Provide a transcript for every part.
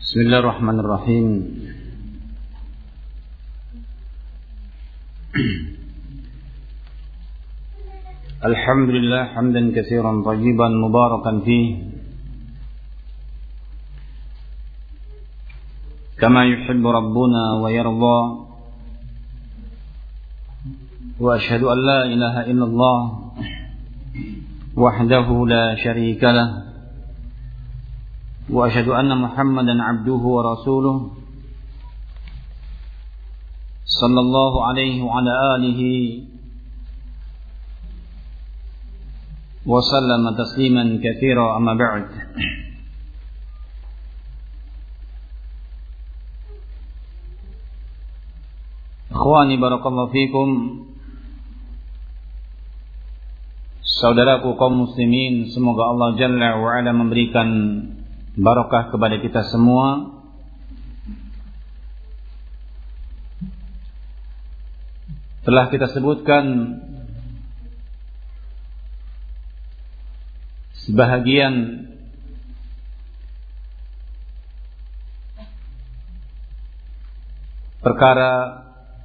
Bismillahirrahmanirrahim. Alhamdulillah hamdan katsiran thayyiban mubarakan fihi kama yuhibbu rabbuna wa yarda. Wa ashhadu an la ilaha illallah wahdahu la syarika lah. Wa asyhadu anna Muhammadan abduhu wa rasuluh sallallahu alaihi wa ala alihi wa sallama tasliman katsira, amma ba'd. Ikhwani barakallahu fikum, saudaraku kaum muslimin, semoga Allah Jalla wa Ala memberikan barakah kepada kita semua. Telah kita sebutkan sebahagian perkara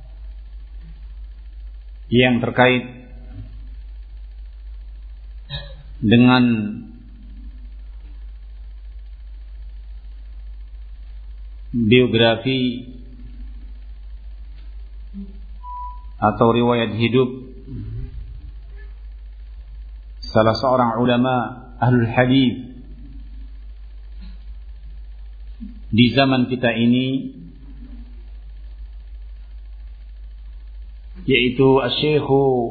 yang terkait dengan biografi atau riwayat hidup salah seorang ulama ahlul hadis di zaman kita ini, yaitu Asy-Syaikh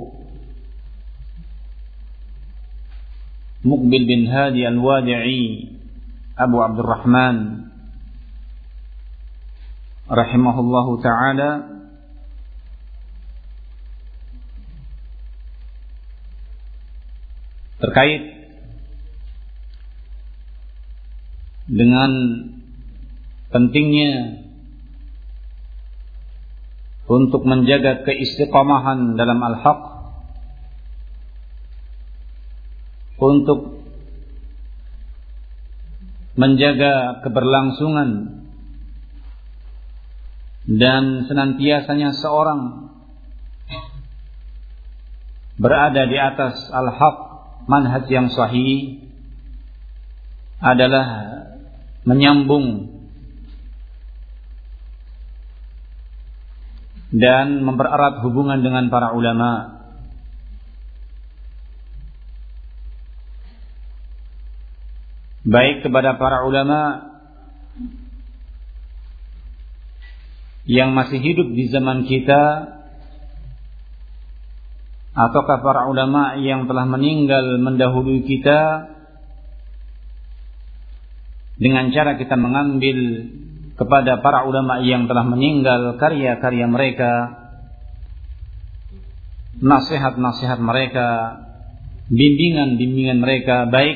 Muqbil bin Hadi Al-Wadi'i Abu Abdurrahman rahimahullahu ta'ala, terkait dengan pentingnya untuk menjaga keistiqamahan dalam al-haq, untuk menjaga keberlangsungan dan senantiasanya seorang berada di atas al-haq, manhaj yang sahih, adalah menyambung dan mempererat hubungan dengan para ulama. Baik kepada para ulama yang masih hidup di zaman kita, ataukah para ulama yang telah meninggal mendahului kita, dengan cara kita mengambil kepada para ulama yang telah meninggal karya-karya mereka, nasihat-nasihat mereka, bimbingan-bimbingan mereka, baik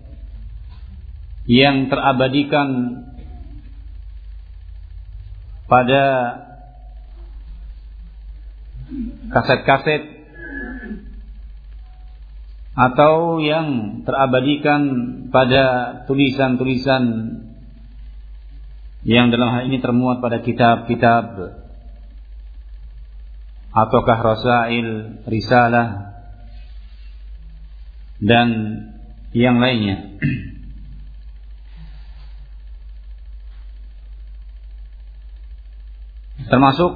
yang terabadikan pada kaset-kaset atau yang terabadikan pada tulisan-tulisan yang dalam hal ini termuat pada kitab-kitab ataukah rasail, risalah dan yang lainnya. Termasuk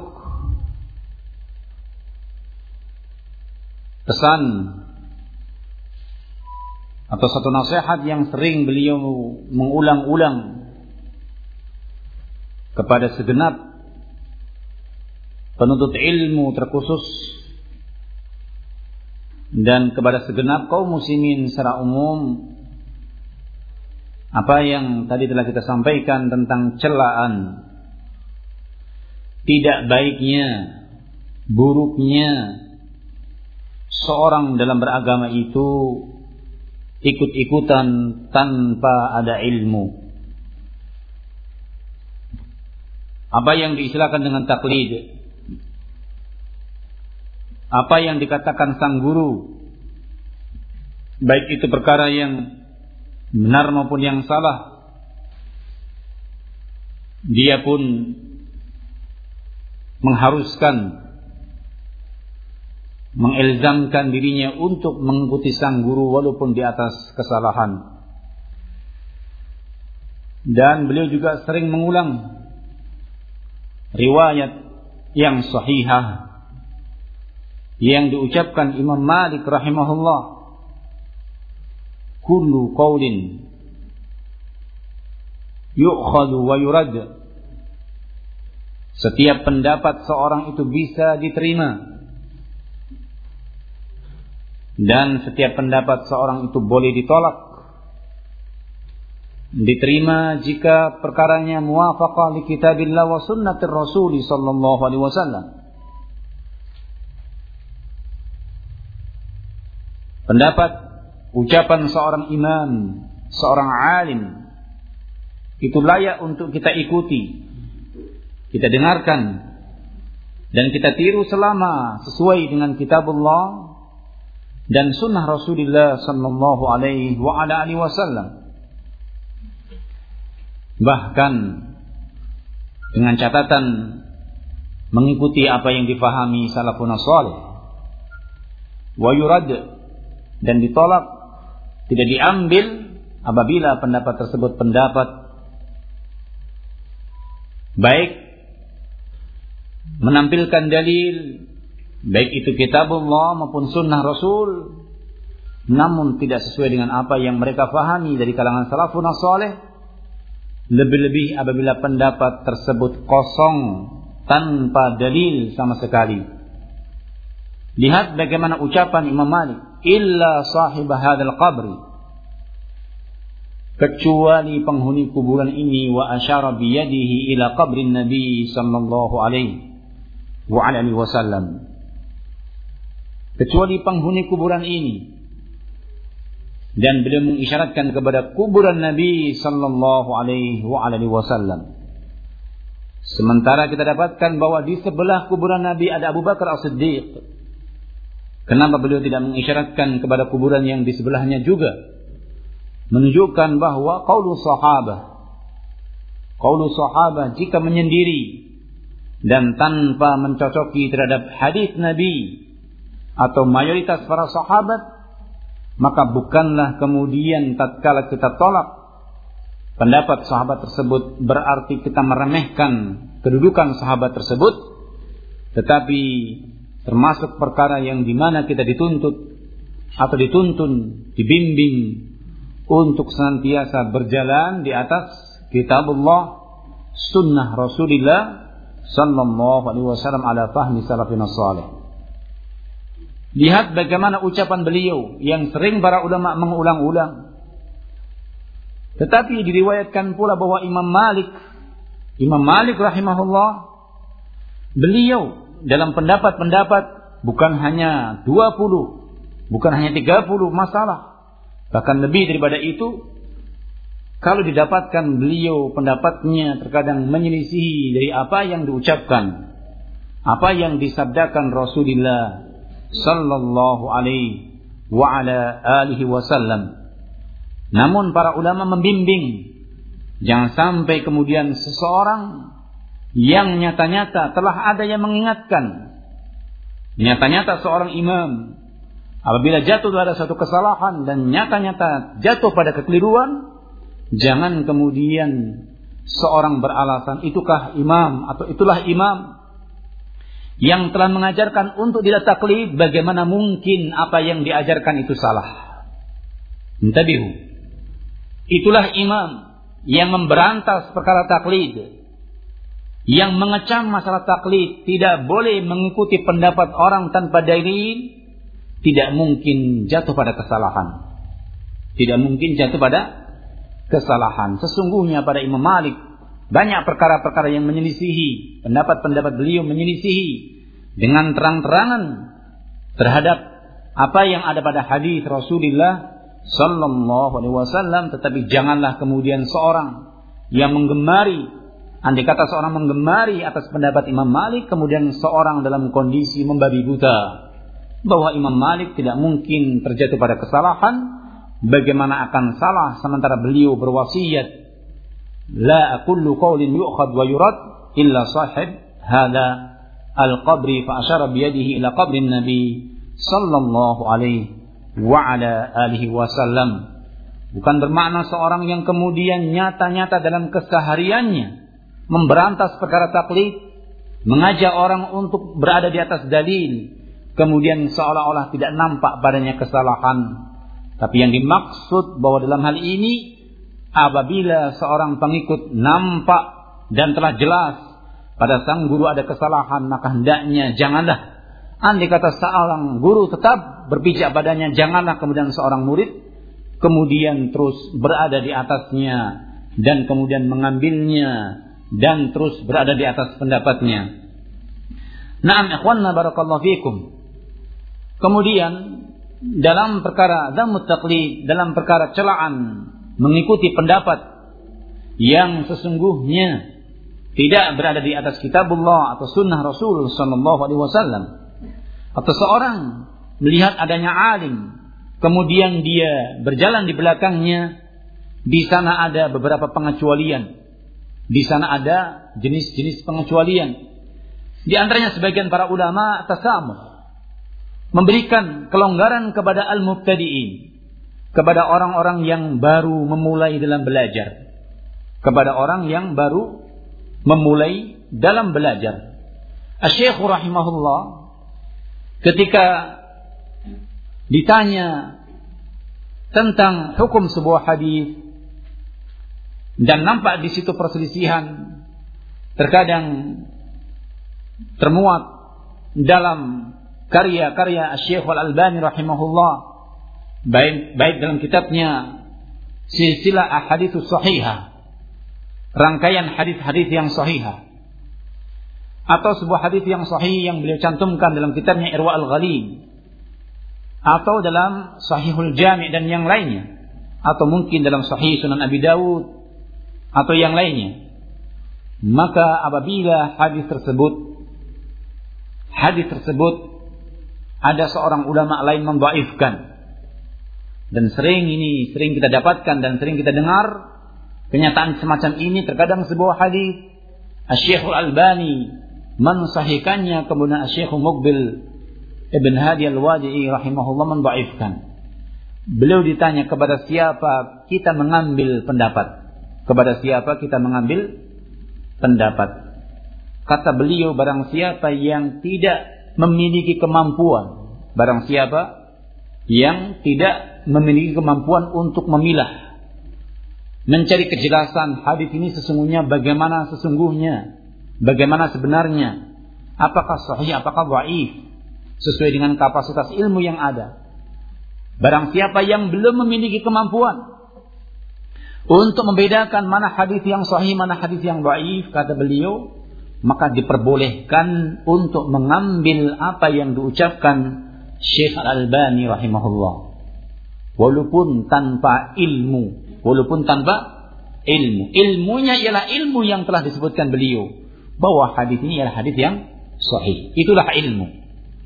pesan atau satu nasihat yang sering beliau mengulang-ulang kepada segenap penuntut ilmu terkhusus dan kepada segenap kaum muslimin secara umum, apa yang tadi telah kita sampaikan tentang celaan, tidak baiknya, buruknya seorang dalam beragama itu ikut-ikutan tanpa ada ilmu. Apa yang diistilahkan dengan taklid, apa yang dikatakan sang guru, baik itu perkara yang benar maupun yang salah, dia pun mengilzamkan dirinya untuk mengikuti sang guru walaupun di atas kesalahan. Dan beliau juga sering mengulang riwayat yang sahihah yang diucapkan Imam Malik rahimahullah, kullu qaulin yu'khadhu wa yurad. Setiap pendapat seorang itu bisa diterima dan setiap pendapat seorang itu boleh ditolak. Diterima jika perkaranya muwafaqah li kitabillah wa sunnatir rasul sallallahu alaihi wasallam. Pendapat, ucapan seorang imam, seorang alim itu layak untuk kita ikuti, kita dengarkan dan kita tiru selama sesuai dengan kitabullah dan sunnah Rasulullah sallallahu alaihi wasallam. Bahkan dengan catatan mengikuti apa yang difahami salafun salih. Wa yurad, dan ditolak, tidak diambil apabila pendapat tersebut pendapat baik menampilkan dalil, baik itu kitabullah maupun sunnah Rasul, namun tidak sesuai dengan apa yang mereka fahami dari kalangan salafun salih. Lebih-lebih apabila pendapat tersebut kosong tanpa dalil sama sekali. Lihat bagaimana ucapan Imam Malik, illa sahibah hadzal qabri, kecuali penghuni kuburan ini, wa asyara biyadihi ila qabrin Nabi sallallahu alaihi wasallam, kecuali penghuni kuburan ini, dan beliau mengisyaratkan kepada kuburan Nabi sallallahu alaihi wasallam. Sementara kita dapatkan bahwa di sebelah kuburan Nabi ada Abu Bakar As-Siddiq. Kenapa beliau tidak mengisyaratkan kepada kuburan yang di sebelahnya juga? Menunjukkan bahwa qaulu sahabah jika menyendiri dan tanpa mencocoki terhadap hadis Nabi atau mayoritas para sahabat, maka bukanlah kemudian tatkala kita tolak pendapat sahabat tersebut berarti kita meremehkan kedudukan sahabat tersebut, tetapi termasuk perkara yang dimana kita dituntut atau dituntun, dibimbing untuk senantiasa berjalan di atas kitabullah, sunnah Rasulullah sallallahu alaihi wasallam ala fahmi salafin salih. Lihat bagaimana ucapan beliau yang sering para ulama mengulang-ulang. Tetapi diriwayatkan pula bahwa Imam Malik rahimahullah, beliau dalam pendapat-pendapat bukan hanya 20, bukan hanya 30 masalah, bahkan lebih daripada itu. Kalau didapatkan beliau pendapatnya terkadang menyelisihi dari apa yang diucapkan, apa yang disabdakan Rasulullah sallallahu alaihi wa ala alihi wasallam. Namun para ulama membimbing jangan sampai kemudian seseorang yang nyata-nyata telah ada yang mengingatkan, nyata-nyata seorang imam apabila jatuh pada satu kesalahan dan nyata-nyata jatuh pada kekeliruan, jangan kemudian seorang beralasan itukah imam atau itulah imam yang telah mengajarkan untuk tidak taklid, bagaimana mungkin apa yang diajarkan itu salah. Intabihu. Itulah imam yang memberantas perkara taklid, yang mengecam masalah taklid, tidak boleh mengikuti pendapat orang tanpa dalil, tidak mungkin jatuh pada kesalahan. Tidak mungkin jatuh pada kesalahan. Sesungguhnya pada Imam Malik banyak perkara-perkara yang menyelisihi pendapat-pendapat beliau, menyelisihi dengan terang-terangan terhadap apa yang ada pada hadis Rasulullah sallallahu alaihi wasallam. Tetapi janganlah kemudian seorang yang menggemari, andai kata seorang menggemari atas pendapat Imam Malik, kemudian seorang dalam kondisi membabi buta bahwa Imam Malik tidak mungkin terjatuh pada kesalahan. Bagaimana akan salah sementara beliau berwasiat la kullu qawlin yu'khad wa yurad illa sahib hadha al-qabri fa asyara bi yadihi ila qabrin nabi sallallahu alaihi wa ala alihi wasallam. Bukan bermakna seorang yang kemudian nyata-nyata dalam kesehariannya memberantas perkara taklid, mengajak orang untuk berada di atas dalil, kemudian seolah-olah tidak nampak padanya kesalahan. Tapi yang dimaksud bahwa dalam hal ini, apabila seorang pengikut nampak dan telah jelas pada sang guru ada kesalahan, maka hendaknya janganlah, andai kata seorang guru tetap berpijak padanya, janganlah kemudian seorang murid kemudian terus berada di atasnya dan kemudian mengambilnya dan terus berada di atas pendapatnya. Na'am ikhwanna barakallahu fikum. Kemudian dalam perkara dhammut taqlid, dalam perkara celaan mengikuti pendapat yang sesungguhnya tidak berada di atas kitabullah atau sunnah Rasul sallallahu alaihi wasallam, atau seorang melihat adanya alim kemudian dia berjalan di belakangnya, di sana ada beberapa pengecualian, di sana ada jenis-jenis pengecualian. Di antaranya sebagian para ulama tasamuh, memberikan kelonggaran kepada al-mubtadi'in, kepada orang-orang yang baru memulai dalam belajar, kepada orang yang baru memulai dalam belajar. Asy-Syaikh rahimahullah ketika ditanya tentang hukum sebuah hadis dan nampak di situ perselisihan, terkadang termuat dalam karya-karya Asy-Syaikh Al-Albani rahimahullah, baik dalam kitabnya Silsilah Ahadits Shahihah, rangkaian hadis-hadis yang sahihah, atau sebuah hadis yang sahih yang beliau cantumkan dalam kitabnya Irwa Al-Ghalil, atau dalam Sahihul Jami' dan yang lainnya, atau mungkin dalam Sahih Sunan Abi Dawud atau yang lainnya. Maka apabila hadis tersebut ada seorang ulama lain mendhaifkan, dan sering kita dapatkan dan sering kita dengar kenyataan semacam ini, terkadang sebuah hadis Asy-Syaikh Al-Albani mensahihkannya, kemudian Asy-Syaikh Muqbil Ibn Hadi Al-Wadi'i rahimahullah mendhaifkan. Beliau ditanya kepada siapa kita mengambil pendapat, kepada siapa kita mengambil pendapat. Kata beliau, barang siapa yang tidak memiliki kemampuan, barang siapa yang tidak memiliki kemampuan untuk memilah, mencari kejelasan hadis ini sesungguhnya bagaimana sebenarnya, apakah sahih, apakah dhaif, sesuai dengan kapasitas ilmu yang ada. Barang siapa yang belum memiliki kemampuan untuk membedakan mana hadis yang sahih, mana hadis yang dhaif, kata beliau, maka diperbolehkan untuk mengambil apa yang diucapkan Syekh Al-Albani rahimahullah, walaupun tanpa ilmu. Ilmunya ialah ilmu yang telah disebutkan beliau, bahwa hadis ini adalah hadis yang sahih. Itulah ilmu.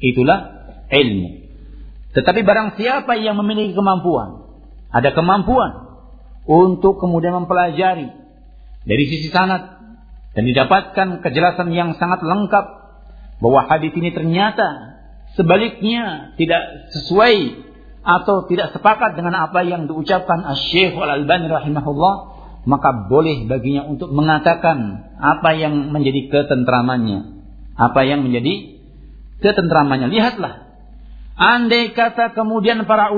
Tetapi barang siapa yang memiliki kemampuan, ada kemampuan untuk kemudian mempelajari dari sisi sanad dan didapatkan kejelasan yang sangat lengkap bahwa hadis ini ternyata sebaliknya tidak sesuai atau tidak sepakat dengan apa yang diucapkan Asy-Syaikh Al-Albani rahimahullah, maka boleh baginya untuk mengatakan apa yang menjadi ketentramannya. Lihatlah, andai kata para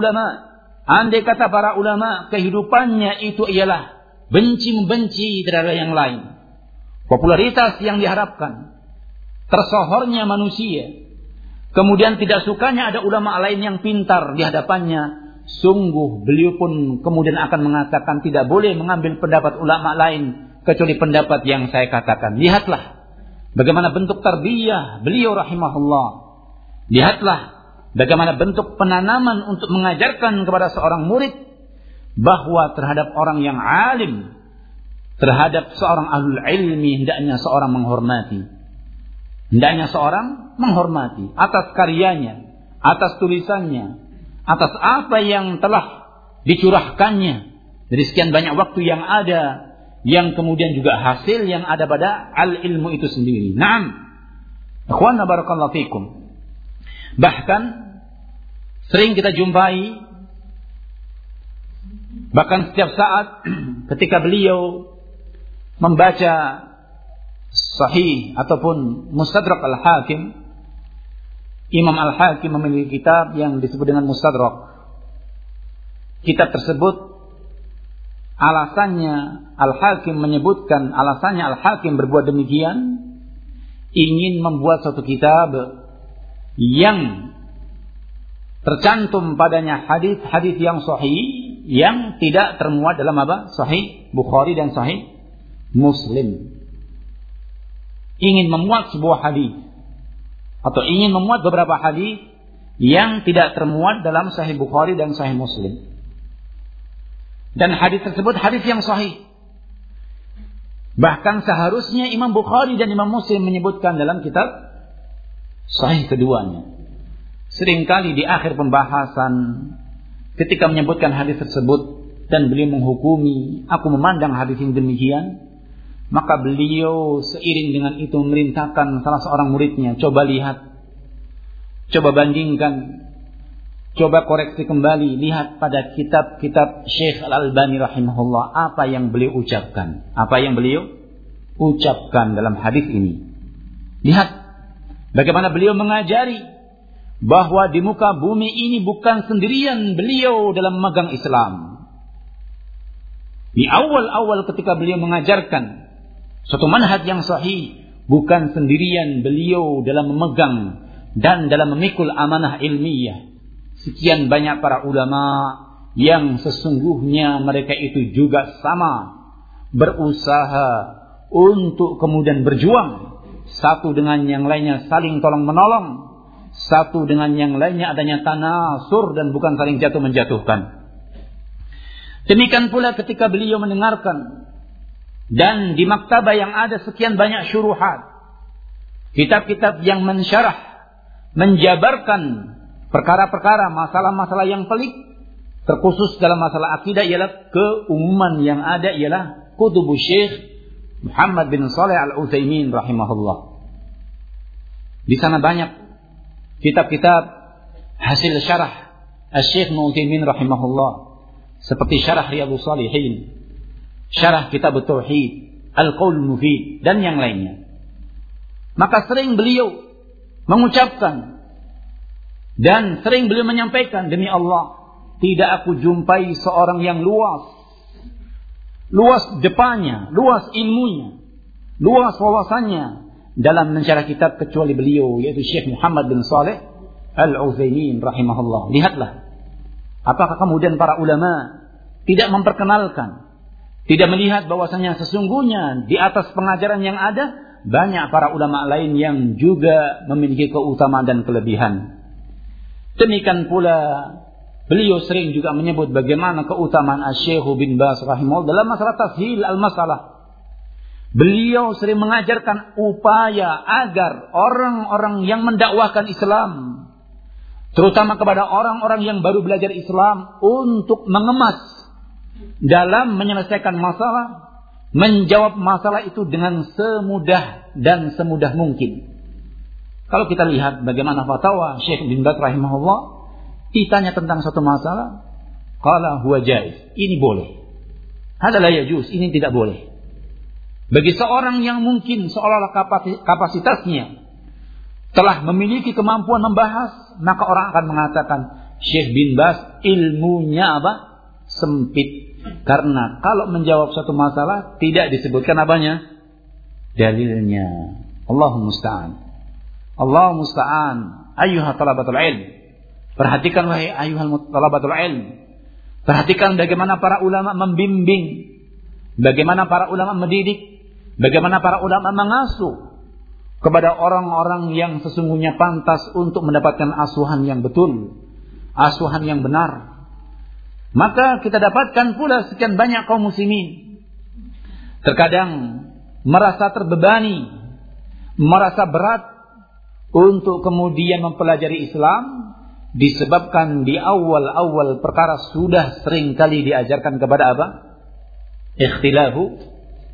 ulama kehidupannya itu ialah benci-membenci terhadap yang lain, popularitas yang diharapkan, tersohornya manusia, kemudian tidak sukanya ada ulama lain yang pintar di hadapannya, sungguh beliau pun kemudian akan mengatakan tidak boleh mengambil pendapat ulama lain kecuali pendapat yang saya katakan. Lihatlah bagaimana bentuk tarbiyah beliau rahimahullah. Lihatlah bagaimana bentuk penanaman untuk mengajarkan kepada seorang murid bahwa terhadap orang yang alim, terhadap seorang ahlul ilmi, hendaknya seorang menghormati atas karyanya, atas tulisannya, atas apa yang telah dicurahkannya dari sekian banyak waktu yang ada yang kemudian juga hasil yang ada pada al-ilmu itu sendiri. Naam. Ikhwana barakallahu fikum. Bahkan sering kita jumpai, bahkan setiap saat ketika beliau membaca Sahih ataupun Mustadrak Al-Hakim, Imam Al-Hakim memiliki kitab yang disebut dengan Mustadrak. Kitab tersebut alasannya Al-Hakim menyebutkan, alasannya Al-Hakim berbuat demikian, ingin membuat suatu kitab yang tercantum padanya hadis-hadis yang sahih, yang tidak termuat dalam apa? Sahih Bukhari dan Sahih Muslim. Ingin memuat sebuah hadis atau ingin memuat beberapa hadis yang tidak termuat dalam Sahih Bukhari dan Sahih Muslim. Dan hadis tersebut hadis yang sahih. Bahkan seharusnya Imam Bukhari dan Imam Muslim menyebutkan dalam kitab sahih keduanya. Seringkali di akhir pembahasan ketika menyebutkan hadis tersebut dan beliau menghukumi, aku memandang hadis ini demikian, maka beliau seiring dengan itu memerintahkan salah seorang muridnya, coba lihat, coba bandingkan, coba koreksi kembali, lihat pada kitab-kitab Syekh Al-Albani rahimahullah, apa yang beliau ucapkan, apa yang beliau ucapkan dalam hadis ini. Lihat bagaimana beliau mengajari bahwa di muka bumi ini bukan sendirian beliau dalam memegang Islam. Di awal-awal ketika beliau mengajarkan suatu manhaj yang sahih, bukan sendirian beliau dalam memegang dan dalam memikul amanah ilmiah. Sekian banyak para ulama yang sesungguhnya mereka itu juga sama berusaha untuk kemudian berjuang, satu dengan yang lainnya saling tolong menolong, satu dengan yang lainnya adanya tanasur dan bukan saling jatuh menjatuhkan. Demikian pula ketika beliau mendengarkan dan di maktabah yang ada sekian banyak syuruhat, kitab-kitab yang mensyarah, menjabarkan perkara-perkara, masalah-masalah yang pelik, terkhusus dalam masalah akidah ialah keumuman yang ada ialah kutubu Syekh Muhammad bin Shalih Al-Utsaimin rahimahullah. Di sana banyak kitab-kitab hasil syarah Syekh Utsaimin rahimahullah, seperti syarah Riyadhus Shalihin, syarah kitab Tauhid, Al-Qaul Mufid dan yang lainnya. Maka sering beliau mengucapkan dan sering beliau menyampaikan, demi Allah, tidak aku jumpai seorang yang luas depannya, luas ilmunya, luas wawasannya dalam mensyarah kitab kecuali beliau, yaitu Syekh Muhammad bin Shalih Al-Utsaimin rahimahullah. Lihatlah, apakah kemudian para ulama tidak memperkenalkan, tidak melihat bahwasanya sesungguhnya di atas pengajaran yang ada banyak para ulama lain yang juga memiliki keutamaan dan kelebihan. Demikian pula beliau sering juga menyebut bagaimana keutamaan Syekh bin Baz rahimahullah dalam masalah tashil al-masalah. Beliau sering mengajarkan upaya agar orang-orang yang mendakwahkan Islam, terutama kepada orang-orang yang baru belajar Islam, untuk mengemas dalam menyelesaikan masalah, menjawab masalah itu dengan semudah dan semudah mungkin. Kalau kita lihat bagaimana fatwa Syekh bin Baz rahimahullah, ditanya tentang satu masalah, qala huwa jaiz, ini boleh. Hada la yajuz, ini tidak boleh. Bagi seorang yang mungkin seolah-olah kapasitasnya telah memiliki kemampuan membahas, maka orang akan mengatakan Syekh bin Baz ilmunya apa? Sempit. Karena kalau menjawab satu masalah tidak disebutkan apanya? Dalilnya. Allahu musta'an. Allahu musta'an. Ayyuha talabatul ilm. Perhatikan wahai ayyuhal talabatul ilm. Perhatikan bagaimana para ulama membimbing, bagaimana para ulama mendidik, bagaimana para ulama mengasuh kepada orang-orang yang sesungguhnya pantas untuk mendapatkan asuhan yang betul, asuhan yang benar. Maka kita dapatkan pula sekian banyak kaum muslimin terkadang merasa terbebani, merasa berat untuk kemudian mempelajari Islam, disebabkan di awal-awal perkara sudah sering kali diajarkan kepada apa? Ikhtilafu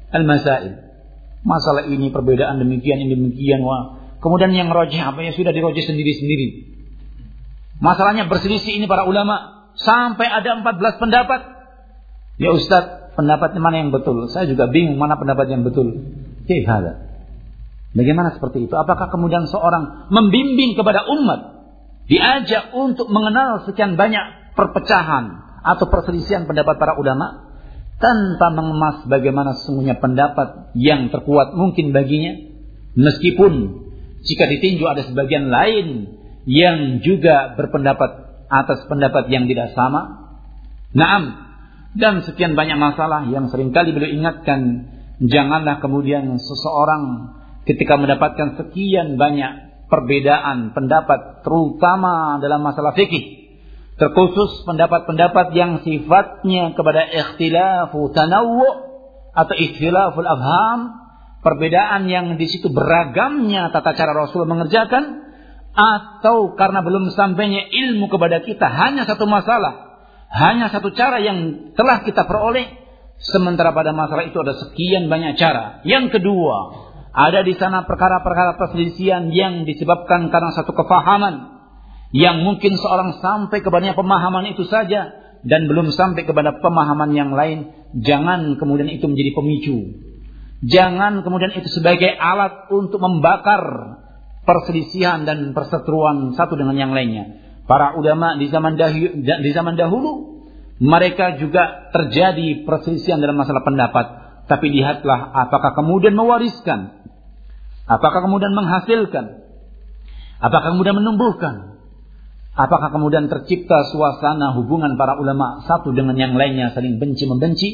al-masail. Masalah ini perbedaan demikian, ini demikian. Wah. Kemudian yang rajih apa ya sudah dirajih sendiri-sendiri. Masalahnya berselisih ini para ulama sampai ada 14 pendapat. Ya Ustaz, pendapat mana yang betul? Saya juga bingung mana pendapat yang betul. Kaifa? Bagaimana seperti itu? Apakah kemudian seorang membimbing kepada umat diajak untuk mengenal sekian banyak perpecahan atau perselisihan pendapat para ulama tanpa mengemas bagaimana sesungguhnya pendapat yang terkuat mungkin baginya, meskipun jika ditinjau ada sebagian lain yang juga berpendapat atas pendapat yang tidak sama. Naam, dan sekian banyak masalah yang seringkali beliau ingatkan, janganlah kemudian seseorang ketika mendapatkan sekian banyak perbedaan pendapat terutama dalam masalah fikih, terkhusus pendapat-pendapat yang sifatnya kepada ikhtilafu tanawwu atau ikhtilaful afham, perbedaan yang di situ beragamnya tata cara Rasul mengerjakan, atau karena belum sampainya ilmu kepada kita hanya satu masalah, hanya satu cara yang telah kita peroleh, sementara pada masalah itu ada sekian banyak cara. Yang kedua, ada di sana perkara-perkara perselisihan yang disebabkan karena satu kefahaman yang mungkin seorang sampai kepadanya pemahaman itu saja dan belum sampai kepada pemahaman yang lain. Jangan kemudian itu menjadi pemicu, jangan kemudian itu sebagai alat untuk membakar perselisihan dan perseteruan satu dengan yang lainnya. Para ulama di zaman dahulu mereka juga terjadi perselisihan dalam masalah pendapat, tapi lihatlah apakah kemudian mewariskan, apakah kemudian menghasilkan, apakah kemudian menumbuhkan, apakah kemudian tercipta suasana hubungan para ulama satu dengan yang lainnya saling benci membenci,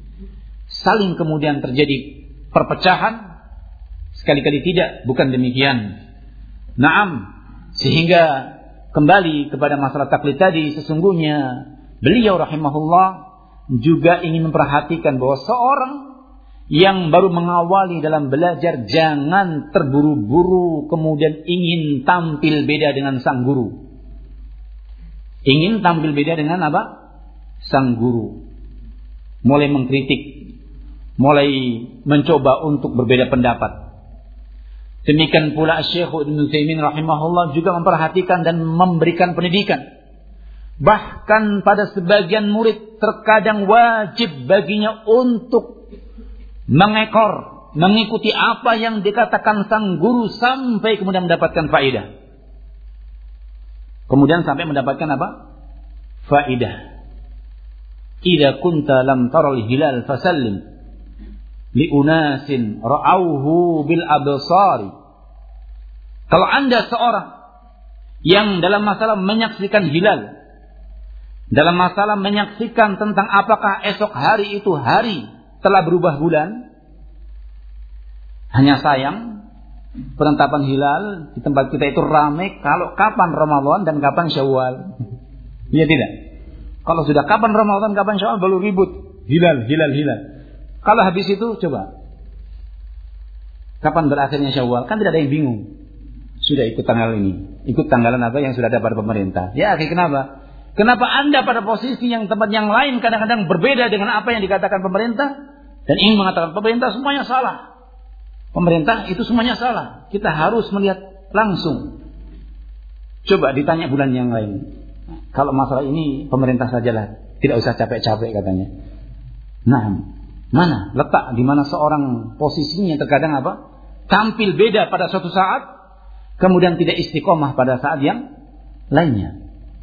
saling kemudian terjadi perpecahan? Sekali-kali tidak, bukan demikian. Naam, sehingga kembali kepada masalah taklid tadi, sesungguhnya beliau rahimahullah juga ingin memperhatikan bahwa seorang yang baru mengawali dalam belajar jangan terburu-buru kemudian ingin tampil beda dengan sang guru. Ingin tampil beda dengan apa? Sang guru. Mulai mengkritik, mulai mencoba untuk berbeda pendapat. Demikian pula Syekh Ibnu Utsaimin rahimahullah juga memperhatikan dan memberikan pendidikan. Bahkan pada sebagian murid terkadang wajib baginya untuk mengekor, mengikuti apa yang dikatakan sang guru sampai kemudian mendapatkan faedah. Kemudian sampai mendapatkan apa? Faedah. Idza kunta lam taral hilal fasallim li unasin ra'auhu bil absari. Kalau Anda seorang yang dalam masalah menyaksikan hilal, dalam masalah menyaksikan tentang apakah esok hari itu hari telah berubah bulan, hanya sayang penetapan hilal di tempat kita itu ramai kalau kapan Ramadan dan kapan Syawal. Iya tidak? Kalau sudah kapan Ramadan, kapan Syawal baru ribut hilal. Kalau habis itu coba kapan berakhirnya Syawal, kan tidak ada yang bingung. Sudah ikut tanggal ini, ikut tanggalan apa yang sudah ada pada pemerintah. Ya, kenapa? Kenapa Anda pada posisi yang tempat yang lain kadang-kadang berbeda dengan apa yang dikatakan pemerintah dan ingin mengatakan pemerintah semuanya salah. Pemerintah itu semuanya salah. Kita harus melihat langsung. Coba ditanya bulan yang lain. Kalau masalah ini pemerintah sajalah, tidak usah capek-capek katanya. Nah, mana letak di mana seorang posisinya terkadang apa? Tampil beda pada suatu saat, kemudian tidak istiqomah pada saat yang lainnya.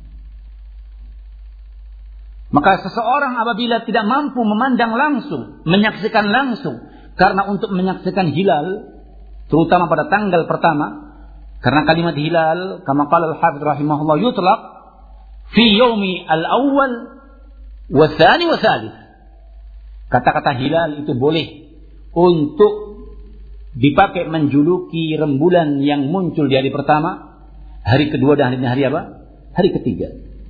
Maka seseorang apabila tidak mampu memandang langsung, menyaksikan langsung, karena untuk menyaksikan hilal, terutama pada tanggal pertama, karena kalimat hilal, kama qala al-Hafidz rahimahullah, yutlaq fi yaumi al-awwal wa tsani wa tsalits. Kata-kata hilal itu boleh untuk dipakai menjuluki rembulan yang muncul di hari pertama, hari kedua dan hari apa? Hari ketiga.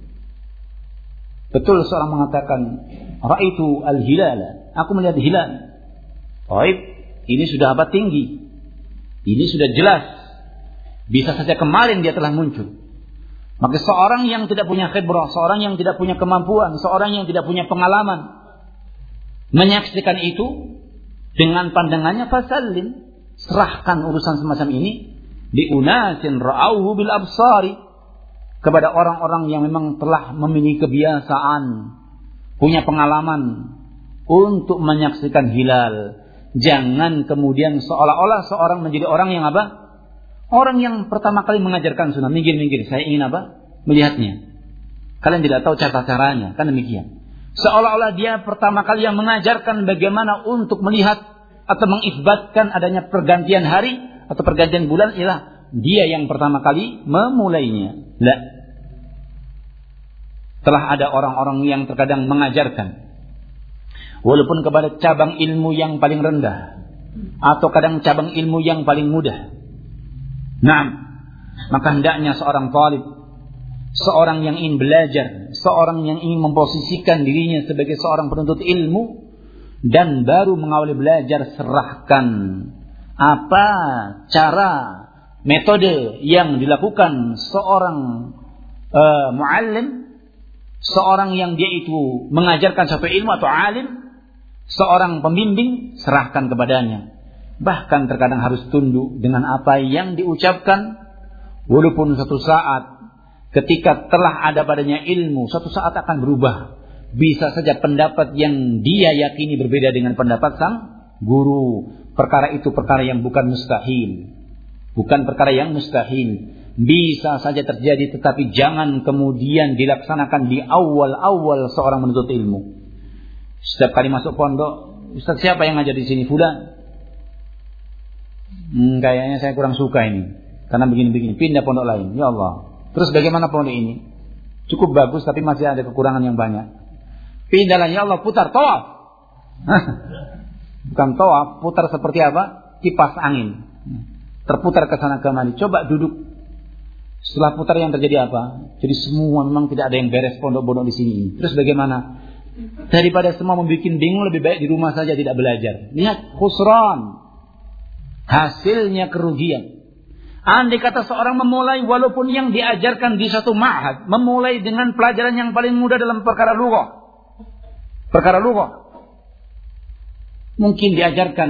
Betul seorang mengatakan, ra'aitu al-hilal, aku melihat hilal. Baik, ini sudah apa tinggi. Ini sudah jelas. Bisa saja kemarin dia telah muncul. Maka seorang yang tidak punya khibrah, seorang yang tidak punya kemampuan, seorang yang tidak punya pengalaman menyaksikan itu, dengan pandangannya fasallim, serahkan urusan semacam ini di unasin ra'auhu bil absari, kepada orang-orang yang memang telah memiliki kebiasaan, punya pengalaman untuk menyaksikan hilal. Jangan kemudian seolah-olah seorang menjadi orang yang apa? Orang yang pertama kali mengajarkan sunnah. Minggir-minggir, saya ingin apa? Melihatnya. Kalian tidak tahu cara caranya, kan demikian. Seolah-olah dia pertama kali yang mengajarkan bagaimana untuk melihat atau mengisbatkan adanya pergantian hari atau pergantian bulan, ialah dia yang pertama kali memulainya. La. Telah ada orang-orang yang terkadang mengajarkan walaupun kepada cabang ilmu yang paling rendah atau kadang cabang ilmu yang paling mudah. Nah, maka hendaknya seorang talib, seorang yang ingin belajar, seorang yang ingin memposisikan dirinya sebagai seorang penuntut ilmu dan baru mengawali belajar, serahkan apa cara, metode yang dilakukan seorang muallim, seorang yang dia itu mengajarkan suatu ilmu atau alim, seorang pembimbing, serahkan kepadanya. Bahkan terkadang harus tunduk dengan apa yang diucapkan, walaupun suatu saat ketika telah ada padanya ilmu, suatu saat akan berubah. Bisa saja pendapat yang dia yakini berbeda dengan pendapat sang guru. Perkara itu perkara yang bukan mustahil. Bukan perkara yang mustahil. Bisa saja terjadi, tetapi jangan kemudian dilaksanakan di awal-awal seorang menuntut ilmu. Setiap kali masuk pondok, Ustaz siapa yang ngajar di sini? Fulan. Kayaknya saya kurang suka ini, karena begini-begini. Pindah pondok lain. Ya Allah. Terus bagaimana pondok ini? Cukup bagus, tapi masih ada kekurangan yang banyak. Pindahlah, ya Allah, putar, tawaf. Bukan tawaf, putar seperti apa? Kipas angin. Terputar ke sana kemari. Coba duduk. Setelah putar yang terjadi apa? Jadi semua memang tidak ada yang beres pondok-pondok di sini. Terus bagaimana? Daripada semua membuat bingung, lebih baik di rumah saja tidak belajar. Lihat, khusran. Hasilnya kerugian. Andai kata seorang memulai, walaupun yang diajarkan di satu ma'had, memulai dengan pelajaran yang paling mudah dalam perkara lughah. Perkara lughah. Mungkin diajarkan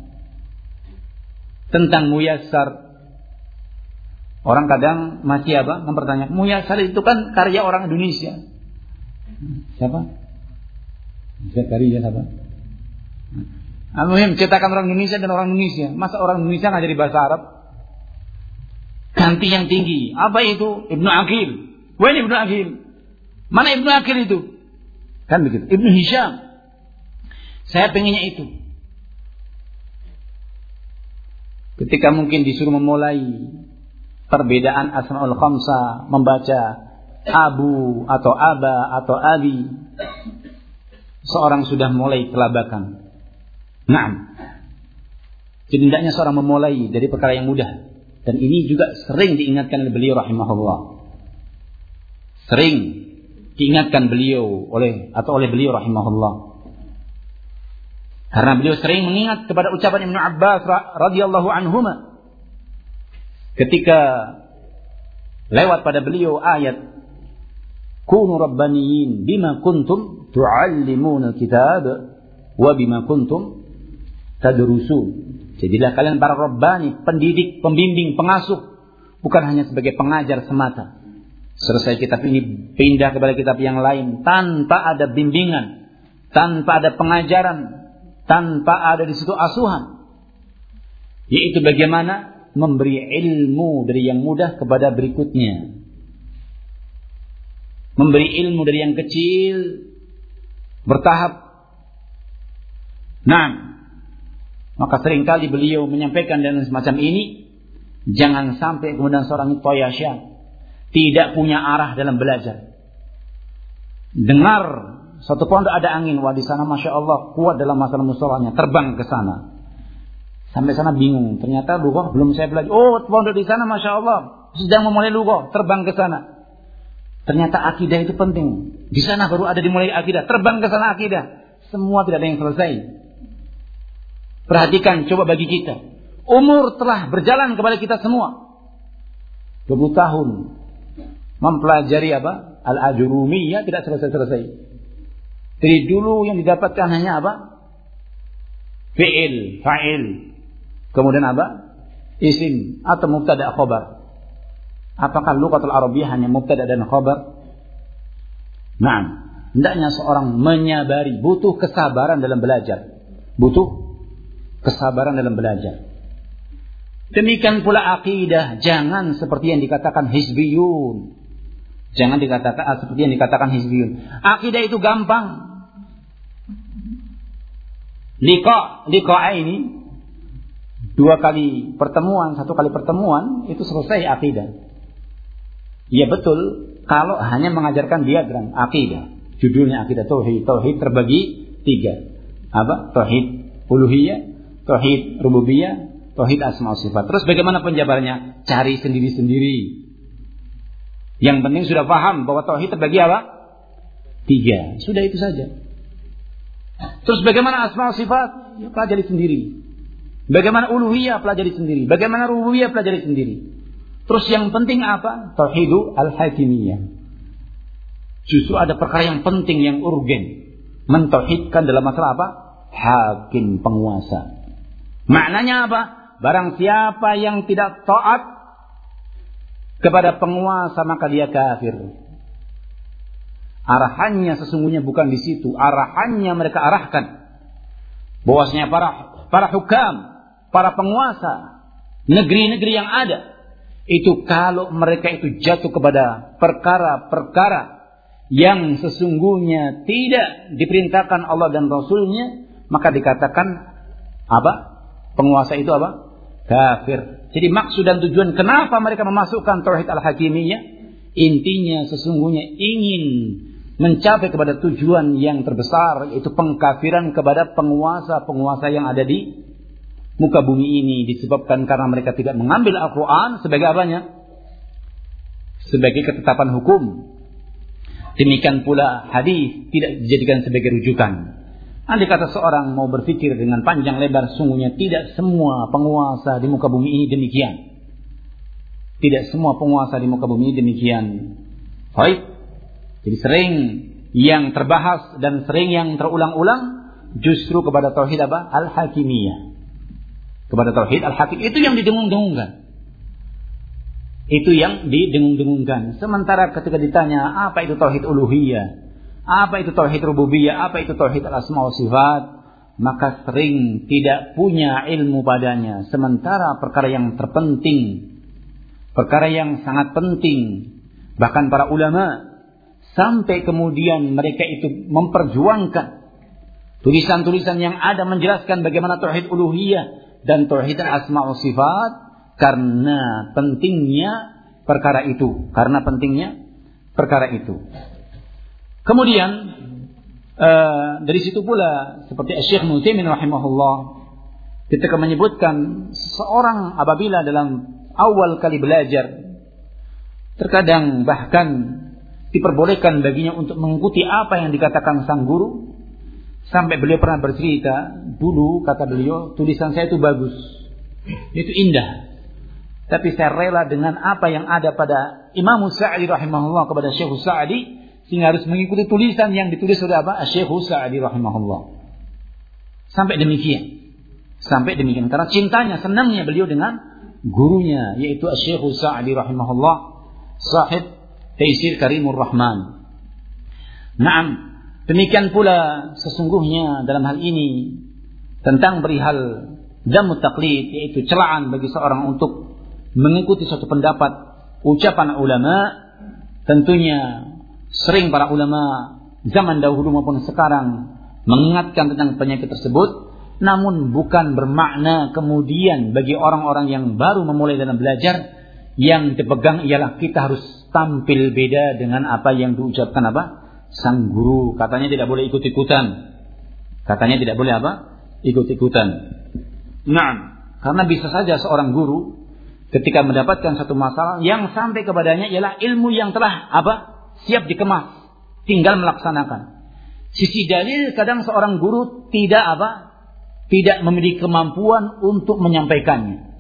tentang muyassar. Orang kadang masih apa? Mempertanyakan, muyassar itu kan karya orang Indonesia. Siapa? Karya siapa? Al-muhim, cetakan orang Indonesia dan orang Indonesia. Masa orang Indonesia ngajari bahasa Arab? Ganti yang tinggi. Apa itu? Ibnu Aqil. Wah, Ibnu Aqil. Mana Ibnu Aqil itu? Kan begitu. Ibnu Hisham. Saya pengennya itu. Ketika mungkin disuruh memulai perbedaan Asmaul Khamsah, membaca Abu atau Aba atau Abi, seorang sudah mulai kelabakan. Naam. Jadi hendaknya seorang memulai dari perkara yang mudah. Dan ini juga sering diingatkan oleh beliau rahimahullah. Sering diingatkan beliau oleh beliau rahimahullah. Karena beliau sering mengingat kepada ucapan Ibnu Abbas radhiyallahu anhuma ketika lewat pada beliau ayat kunu rabbaniyin bima kuntum tuallimuna alkitab wa bima kuntum tadrusun. Jadilah kalian para rabbani, pendidik, pembimbing, pengasuh, bukan hanya sebagai pengajar semata. Selesai kitab ini pindah kepada kitab yang lain tanpa ada bimbingan, tanpa ada pengajaran, tanpa ada di situ asuhan. Yaitu bagaimana memberi ilmu dari yang mudah kepada berikutnya. Memberi ilmu dari yang kecil bertahap. Nah, maka seringkali beliau menyampaikan dengan semacam ini, jangan sampai kemudian seorang itu toyasya, tidak punya arah dalam belajar. Dengar satu pondok ada angin, wah di sana masya Allah kuat dalam masalah musholahnya, terbang ke sana. Sampai sana bingung, ternyata lughah belum saya belajar. Oh, pondok di sana masya Allah sedang memulai lughah, terbang ke sana. Ternyata akidah itu penting. Di sana baru ada dimulai akidah, terbang ke sana akidah. Semua tidak ada yang selesai. Perhatikan, coba bagi kita. Umur telah berjalan kepada kita semua. 20 tahun. Mempelajari apa? Al-Ajurumiyah tidak selesai-selesai. Dari dulu yang didapatkan hanya apa? fi'il, fa'il. Kemudian apa? Isim atau mubtada khabar. Apakah lughatul arabiyyah hanya mubtada dan khabar? Nah, hendaknya seorang menyabari, butuh kesabaran dalam belajar. Butuh kesabaran dalam belajar. Demikian pula akidah, jangan seperti yang dikatakan hizbiyun. Jangan dikatakan seperti yang dikatakan hizbiyun. Akidah itu gampang. Liqa ini 2 kali pertemuan, 1 kali pertemuan itu selesai akidah. Ya betul, kalau hanya mengajarkan diagram akidah. Judulnya akidah tauhid. Tauhid terbagi 3. Apa? Tauhid uluhiyah, tauhid rububiyah, tauhid asma wa sifat. Terus bagaimana penjabarannya? Cari sendiri-sendiri. Yang penting sudah paham bahwa tauhid terbagi apa? 3. Sudah itu saja. Terus bagaimana asma wa sifat? Ya pelajari sendiri. Bagaimana uluhiyah? Pelajari sendiri. Bagaimana rububiyah? Pelajari sendiri. Terus yang penting apa? Tauhidu al-hakimiyah. Justru ada perkara yang penting, yang urgen. Mentauhidkan dalam masalah apa? Hakim, penguasa. Maknanya apa? Barang siapa yang tidak taat kepada penguasa maka dia kafir. Arahannya sesungguhnya bukan di situ. Arahannya mereka arahkan bahwasanya para hukam, para penguasa negeri-negeri yang ada itu kalau mereka itu jatuh kepada perkara-perkara yang sesungguhnya tidak diperintahkan Allah dan Rasulnya, maka dikatakan apa? Penguasa itu apa? Kafir. Jadi maksud dan tujuan kenapa mereka memasukkan tauhid al-hakimiyah, intinya sesungguhnya ingin mencapai kepada tujuan yang terbesar, yaitu pengkafiran kepada penguasa-penguasa yang ada di muka bumi ini, disebabkan karena mereka tidak mengambil Al-Quran sebagai apanya? Sebagai ketetapan hukum. Demikian pula hadis tidak dijadikan sebagai rujukan. Andai kata seorang mau berpikir dengan panjang lebar, sungguhnya tidak semua penguasa di muka bumi ini demikian. Tidak semua penguasa di muka bumi ini demikian. Baik. Jadi sering yang terbahas dan sering yang terulang-ulang justru kepada tauhid apa? Al-hakimiyah. Kepada tauhid al-hakim, itu yang didengung-dengungkan. Itu yang didengung-dengungkan. Sementara ketika ditanya apa itu tauhid uluhiyah, apa itu tauhid rububiyah, apa itu tauhid al-asma wa sifat, maka sering tidak punya ilmu padanya. Sementara perkara yang terpenting, perkara yang sangat penting, bahkan para ulama sampai kemudian mereka itu memperjuangkan tulisan-tulisan yang ada menjelaskan bagaimana tauhid uluhiyah dan tauhid asma wa sifat karena pentingnya perkara itu. Karena pentingnya perkara itu. Kemudian dari situ pula seperti Syekh Mu'tamin rahimahullah ketika menyebutkan seseorang apabila dalam awal kali belajar terkadang bahkan diperbolehkan baginya untuk mengikuti apa yang dikatakan sang guru. Sampai beliau pernah bercerita, dulu kata beliau, tulisan saya itu bagus, itu indah. Tapi saya rela dengan apa yang ada pada Imam Sa'di rahimahullah kepada Syekh Sa'di, sehingga harus mengikuti tulisan yang ditulis oleh apa? Syekh Sa'di rahimahullah. Sampai demikian. Karena cintanya, senangnya beliau dengan gurunya, yaitu Syekh Sa'di rahimahullah, sahib Taisir Karimur Rahman. Naam, demikian pula sesungguhnya dalam hal ini tentang perihal damu taklid, yaitu celaan bagi seorang untuk mengikuti suatu pendapat ucapan ulama. Tentunya sering para ulama zaman dahulu maupun sekarang mengingatkan tentang penyakit tersebut, namun bukan bermakna kemudian bagi orang-orang yang baru memulai dalam belajar yang dipegang ialah kita harus tampil beda dengan apa yang diucapkan apa? Sang guru. Katanya tidak boleh ikut-ikutan. Ikut-ikutan. Nah, karena bisa saja seorang guru ketika mendapatkan satu masalah yang sampai kepadanya ialah ilmu yang telah siap dikemas, tinggal melaksanakan. Sisi dalil kadang seorang guru tidak memiliki kemampuan untuk menyampaikannya.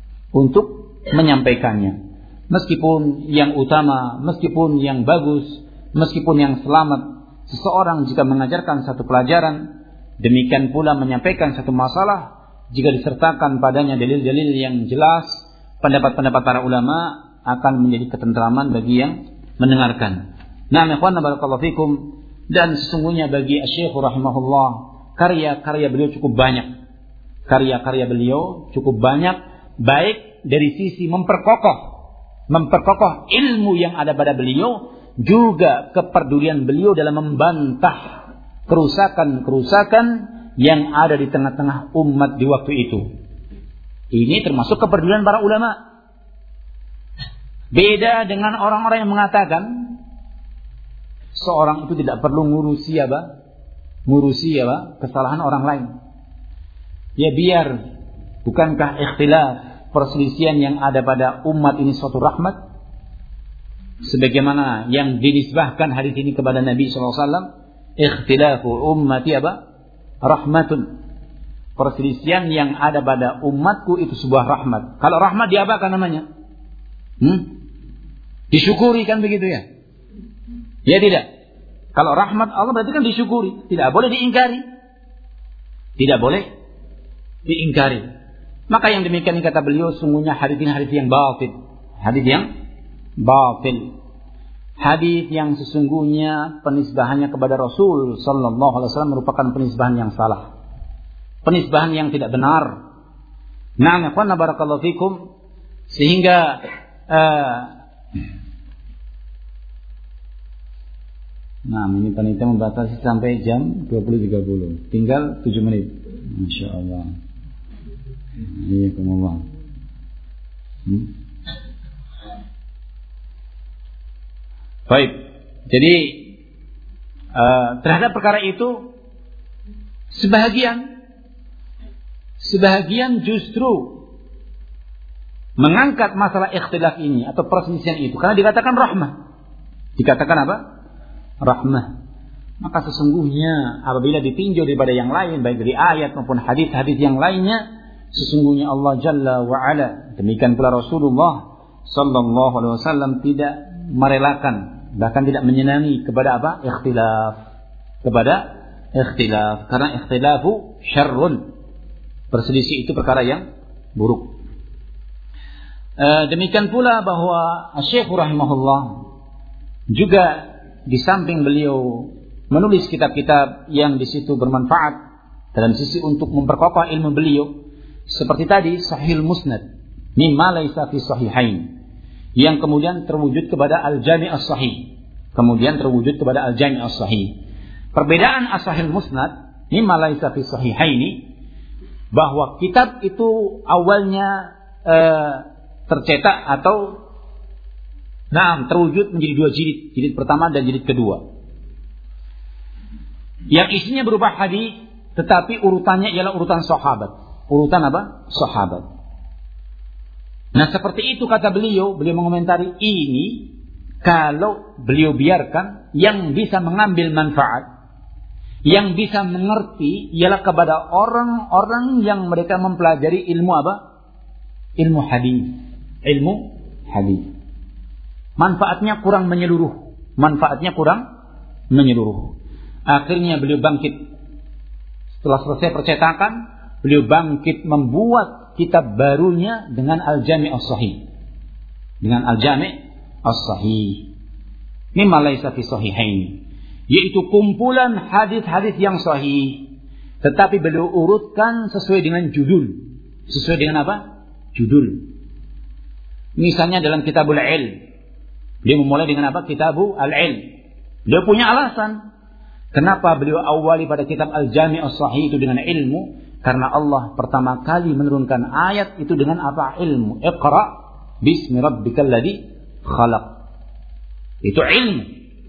Meskipun yang utama, meskipun yang bagus, meskipun yang selamat, seseorang jika mengajarkan satu pelajaran Demikian pula menyampaikan satu masalah jika disertakan padanya dalil-dalil yang jelas, pendapat-pendapat para ulama akan menjadi ketentraman bagi yang mendengarkan. Nah, ikhwan barakallahu fikum, dan sesungguhnya bagi Asy-Syaikh rahimahullah, karya-karya beliau cukup banyak. Karya-karya beliau cukup banyak, baik dari sisi memperkokoh ilmu yang ada pada beliau, juga kepedulian beliau dalam membantah kerusakan-kerusakan yang ada di tengah-tengah umat di waktu itu. Ini termasuk kepedulian para ulama. Beda dengan orang-orang yang mengatakan seorang itu tidak perlu ngurusi kesalahan orang lain. Ya biar, bukankah ikhtilaf, perselisihan yang ada pada umat ini suatu rahmat? Sebagaimana yang dinisbahkan hadis ini kepada Nabi SAW, ikhtilafu ummati rahmatun. Perselisihan yang ada pada umatku itu sebuah rahmat. Kalau rahmat diapakan namanya? Disyukuri kan begitu ya? Ya tidak. Kalau rahmat Allah berarti kan disyukuri, tidak boleh diingkari. Tidak boleh diingkari. Maka yang demikian kata beliau, sungguhnya hadis ini hadis yang batil. Hadis yang batil. Hadis yang sesungguhnya penisbahannya kepada Rasul sallallahu alaihi wasallam merupakan penisbahan yang salah. Penisbahan yang tidak benar. Nah, ikhwan barakallahu fikum, sehingga ini panitia membatasi sampai jam 20.30. Tinggal 7 menit. Masya Allah. Iya, kumullah. Baik. Jadi terhadap perkara itu sebahagian justru mengangkat masalah ikhtilaf ini atau perselisihan itu karena dikatakan rahmah. Dikatakan apa? Rahmah. Maka sesungguhnya apabila ditinjau daripada yang lain, baik dari ayat maupun hadis-hadis yang lainnya, sesungguhnya Allah Jalla wa Ala, demikian pula Rasulullah sallallahu alaihi wasallam tidak merelakan, bahkan tidak menyenangi kepada apa? Ikhtilaf. Kepada ikhtilaf. Karena ikhtilafu syarrun. Perselisih itu perkara yang buruk. Demikian pula bahwa Syekh rahimahullah juga di samping beliau menulis kitab-kitab yang di situ bermanfaat dalam sisi untuk memperkokoh ilmu beliau, seperti tadi Sahih Musnad mimma laisa fi sahihain, yang kemudian terwujud kepada Al-Jami' As-Sahih, kemudian terwujud kepada Al-Jami' As-Sahih. Perbedaan As-Sahih Musnad mimma laisa fi sahihaini, bahwa kitab itu awalnya tercetak atau terwujud menjadi 2 jilid, jilid pertama dan jilid kedua, yang isinya berupa hadis, tetapi urutannya ialah urutan sahabat. Urutan apa? Sahabat. Nah, seperti itu kata beliau mengomentari ini, kalau beliau biarkan, yang bisa mengambil manfaat, yang bisa mengerti ialah kepada orang-orang yang mereka mempelajari ilmu apa? Ilmu hadis. Ilmu hadis. Manfaatnya kurang menyeluruh. Akhirnya beliau bangkit. Setelah selesai percetakan, beliau bangkit membuat kitab barunya dengan Al-Jami' As-Sahih. Dengan Al-Jami' As-Sahih. Mimma laisa fi sahihain. Yaitu kumpulan hadis-hadis yang sahih. Tetapi beliau urutkan sesuai dengan judul. Sesuai dengan apa? Judul. Misalnya dalam Kitabul Ilm, beliau memulai dengan apa? Kitabul Ilm. Beliau punya alasan. Kenapa beliau awali pada kitab Al-Jami' As-Sahih itu dengan ilmu? Karena Allah pertama kali menurunkan ayat itu dengan apa? Ilmu. Iqra bismi rabbikal ladzi khalaq. Itu ilmu.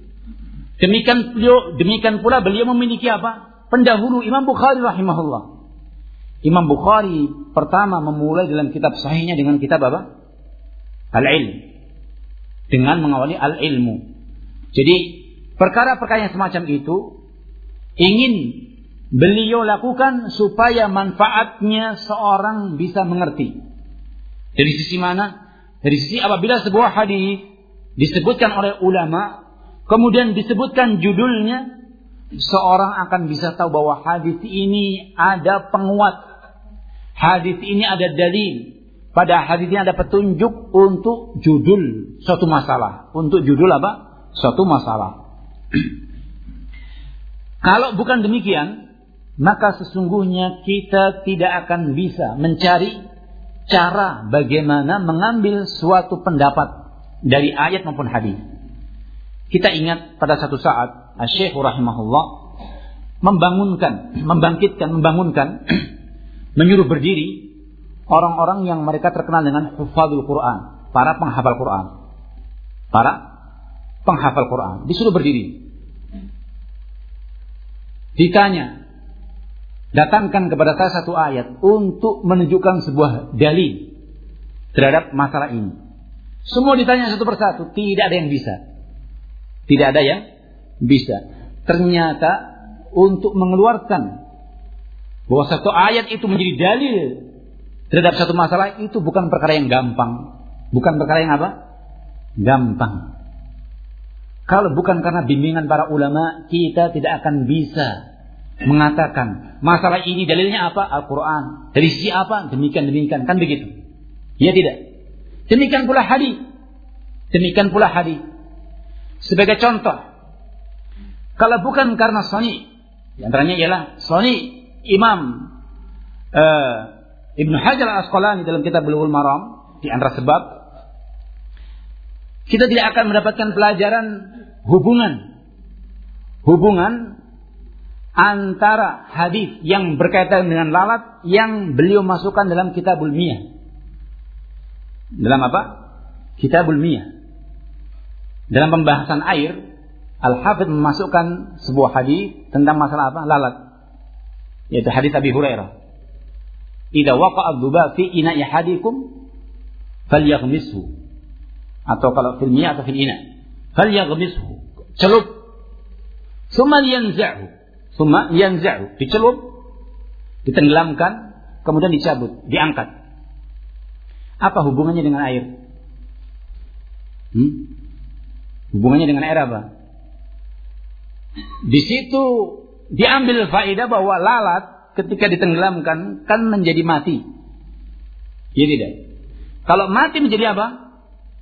Demikian pula beliau memiliki apa? Pendahulu Imam Bukhari rahimahullah. Imam Bukhari pertama memulai dalam kitab sahihnya dengan kitab apa? Al-Ilm. Dengan mengawali al-ilmu. Jadi perkara-perkara yang semacam itu ingin beliau lakukan supaya manfaatnya seorang bisa mengerti. Dari sisi mana? Dari sisi apabila sebuah hadis disebutkan oleh ulama, kemudian disebutkan judulnya, seorang akan bisa tahu bahwa hadis ini ada penguat, hadis ini ada dalil, pada hadis ini ada petunjuk untuk judul suatu masalah, untuk judul apa? Suatu masalah. Kalau bukan demikian, maka sesungguhnya kita tidak akan bisa mencari cara bagaimana mengambil suatu pendapat dari ayat maupun hadis. Kita ingat pada satu saat Asy-Syaikh rahimahullah membangkitkan, menyuruh berdiri orang-orang yang mereka terkenal dengan hufadzul Quran, para penghafal Quran. Para penghafal Quran disuruh berdiri. Ditanya, datangkan kepada saya satu ayat untuk menunjukkan sebuah dalil terhadap masalah ini. Semua ditanya satu persatu, tidak ada yang bisa. Tidak ada yang bisa. Ternyata untuk mengeluarkan bahwa satu ayat itu menjadi dalil terhadap satu masalah itu bukan perkara yang gampang. Bukan perkara yang apa? Gampang. Kalau bukan karena bimbingan para ulama, kita tidak akan bisa mengatakan masalah ini dalilnya apa? Al-Quran. Dari sisi apa? Demikian. Kan begitu. Ya tidak. Demikian pula hadis. Sebagai contoh, kalau bukan karena Sahih, di antaranya ialah Sahih Imam Ibnu Hajar Al-Asqalani dalam kitab Bulughul Maram, di antara sebab kita tidak akan mendapatkan pelajaran hubungan antara hadis yang berkaitan dengan lalat yang beliau masukkan dalam Kitabul Miyah. Dalam apa? Kitabul Miyah. Dalam pembahasan air, Al-Hafidz memasukkan sebuah hadis tentang masalah apa? Lalat. Yaitu hadis Abi Hurairah. Idza waqa'a adh-dhubab fi ina'i ahadikum falyaghmishu. Atau kalau fil miyah atau fil ina. Falyaghmishu. Celup. Tsumma yanza'hu. Dicelup, ditenggelamkan, kemudian dicabut, diangkat. Apa hubungannya dengan air? Hubungannya dengan air apa? Di situ diambil faedah bahwa lalat ketika ditenggelamkan kan menjadi mati. Ya tidak? Kalau mati menjadi apa?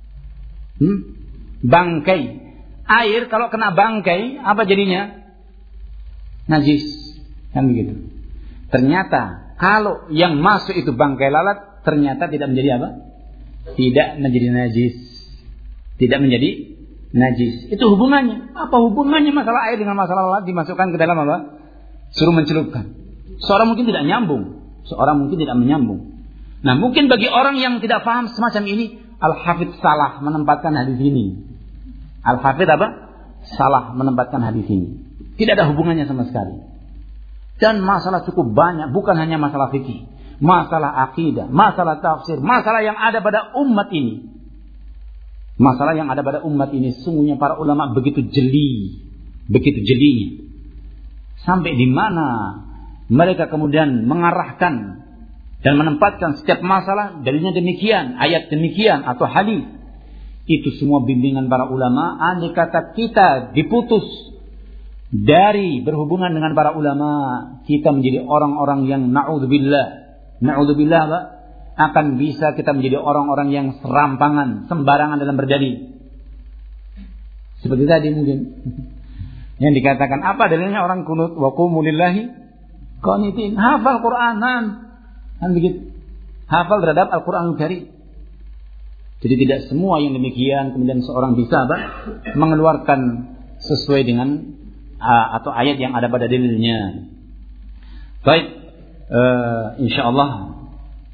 Bangkai. Air kalau kena bangkai apa jadinya? Najis. Kan begitu. Ternyata kalau yang masuk itu bangkai lalat ternyata tidak menjadi apa? Tidak menjadi najis. Tidak menjadi najis. Itu hubungannya. Apa hubungannya masalah air dengan masalah lalat dimasukkan ke dalam apa? Suruh mencelupkan. Seorang mungkin tidak nyambung. Seorang mungkin tidak menyambung. Nah, mungkin bagi orang yang tidak paham semacam ini, Al-Hafidz salah menempatkan hadis ini. Al-Hafidz apa? Salah menempatkan hadis ini. Tidak ada hubungannya sama sekali. Dan masalah cukup banyak, bukan hanya masalah fikih, masalah akidah, masalah tafsir, masalah yang ada pada umat ini. Masalah yang ada pada umat ini sungguhnya para ulama begitu jelinya. Sampai di mana mereka kemudian mengarahkan dan menempatkan setiap masalah dalilnya demikian, ayat demikian atau hadis. Itu semua bimbingan para ulama. Andai kata kita diputus dari berhubungan dengan para ulama, kita menjadi orang-orang yang na'udzubillah apa? Akan bisa kita menjadi orang-orang yang serampangan, sembarangan dalam berdalil. Seperti tadi mungkin yang dikatakan apa dalilnya orang kunut wa qumu lillahi qanitin, hafal Qur'anan, kan begitu, hafal terhadap Al-Qur'anul Karim. Jadi tidak semua yang demikian kemudian seorang bisa mengeluarkan sesuai dengan atau ayat yang ada pada dalilnya. Baik, insyaallah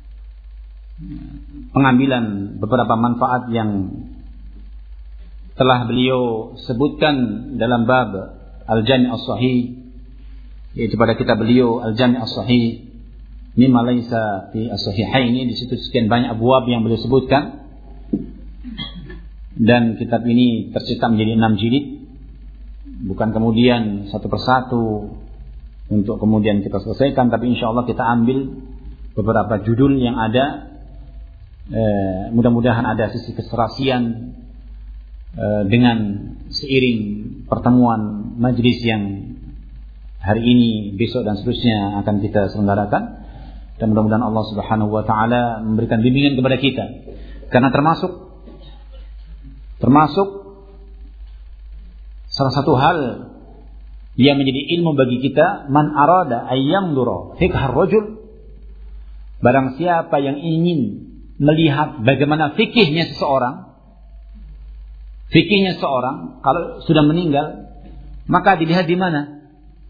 pengambilan beberapa manfaat yang telah beliau sebutkan dalam bab Al-Jami' As-Sahih, yaitu pada kitab beliau Al-Jami' As-Sahih mimma laisa fi as-sahihaini. Di situ sekian banyak abwab yang beliau sebutkan, dan kitab ini tercetak menjadi 6 jilid, bukan kemudian satu persatu untuk kemudian kita selesaikan, tapi insyaallah kita ambil beberapa judul yang ada. Mudah-mudahan ada sisi keserasian dengan seiring pertemuan majlis yang hari ini, besok dan seterusnya akan kita selenggarakan. Dan mudah-mudahan Allah Subhanahu wa taala memberikan bimbingan kepada kita. Karena termasuk salah satu hal yang menjadi ilmu bagi kita, man arada ayyamdura fiqhar rajul, barang siapa yang ingin melihat bagaimana fikihnya seseorang kalau sudah meninggal, maka dilihat di mana?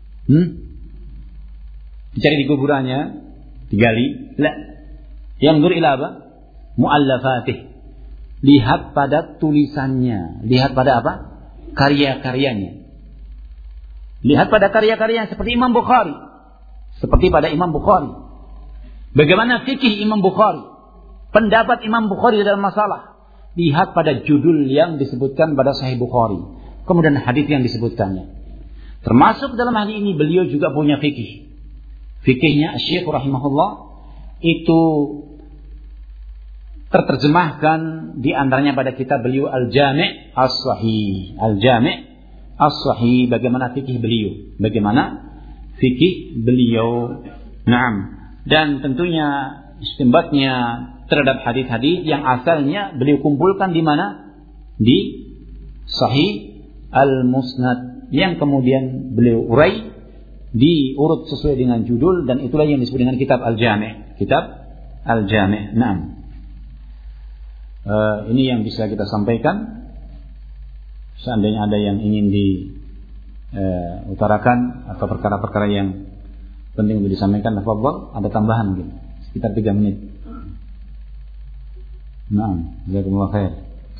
Dicari di kuburannya, digali? La. Yanzur ila apa? Muallafatih. Lihat pada tulisannya, lihat pada apa? Karya-karyanya. Lihat pada karya-karyanya seperti Imam Bukhari. Seperti pada Imam Bukhari. Bagaimana fikih Imam Bukhari? Pendapat Imam Bukhari dalam masalah. Lihat pada judul yang disebutkan pada Sahih Bukhari. Kemudian hadis yang disebutkannya. Termasuk dalam hal ini beliau juga punya fikih. Fikihnya Syekh rahimahullah itu terterjemahkan di antaranya pada kitab beliau Al-Jami' As-Sahih. Al-Jami' As-Sahih, bagaimana fikih beliau. Naam. Dan tentunya istinbatnya terhadap hadis-hadis yang asalnya beliau kumpulkan di mana? Di Sahih Al-Musnad, yang kemudian beliau urai diurut sesuai dengan judul, dan itulah yang disebut dengan kitab Al-Jami'. Kitab Al-Jami'. Naam. Ini yang bisa kita sampaikan. Seandainya ada yang ingin diutarakan atau perkara-perkara yang penting untuk disampaikan, tafadhol. Ada tambahan mungkin sekitar 3 menit. Naam, jazakumullah khair.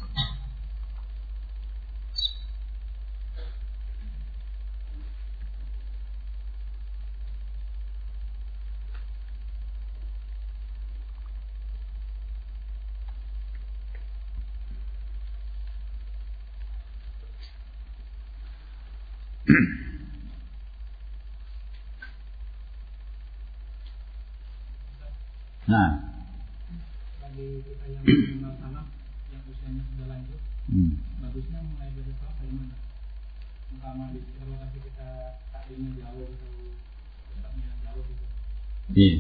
Nah, bagi kita yang mengenal tanah yang usianya sudah lanjut, bagusnya mulai dari salah dari mana? Pertama di lokasi kita taklimnya jauh atau tempatnya jauh gitu. Iya.